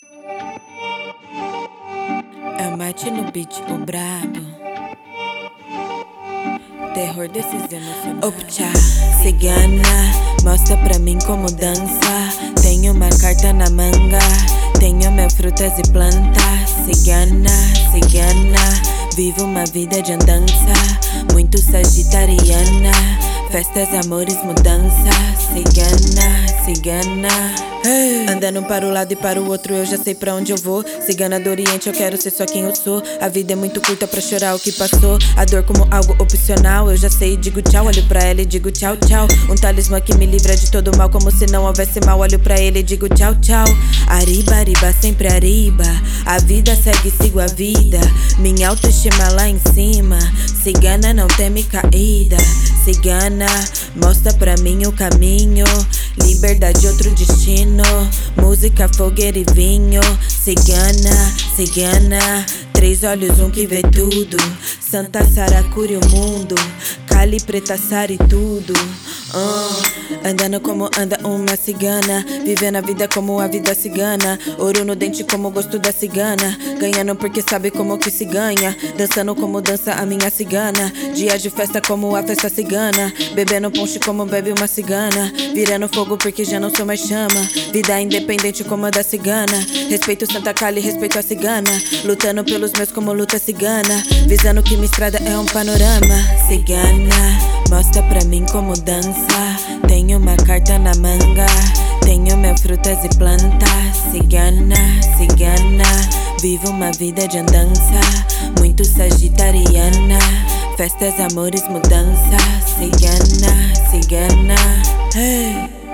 É o Mate no beat, o brabo. Terror desses emocionais. Opcha, cigana, mostra pra mim como dança. Tenho uma carta na manga, tenho minhas frutas e plantas. Cigana, cigana, vivo uma vida de andança, muito sagitariana. Festas, amores, mudança. Cigana, cigana, hey. Andando para o lado e para o outro, eu já sei pra onde eu vou. Cigana do Oriente, eu quero ser só quem eu sou. A vida é muito curta pra chorar o que passou. A dor como algo opcional, eu já sei e digo tchau. Olho pra ela e digo tchau, tchau. Um talismã que me livra de todo mal, como se não houvesse mal. Olho pra ele e digo tchau, tchau. Arriba, arriba, sempre arriba. A vida segue, sigo a vida. Minha autoestima lá em cima. Cigana não teme caída. Cigana, mostra pra mim o caminho. Liberdade, outro destino. Música, fogueira e vinho. Cigana, cigana, 3 olhos, um que vê tudo. Santa Sara cure o mundo. Cali, preta, Sara e tudo. Andando como anda uma cigana, vivendo a vida como a vida cigana. Ouro no dente como o gosto da cigana. Ganhando porque sabe como que se ganha. Dançando como dança a minha cigana. Dias de festa como a festa cigana. Bebendo ponche como bebe uma cigana. Virando fogo porque já não sou mais chama. Vida independente como a da cigana. Respeito Santa Cali, respeito a cigana. Lutando pelos meus como luta cigana. Visando que minha estrada é um panorama. Cigana, mostra pra mim como dança. Tenho uma carta na manga, tenho minhas frutas e plantas. Cigana, cigana, vivo uma vida de andança, muito sagitariana. Festas, amores, mudança. Cigana, cigana, hey.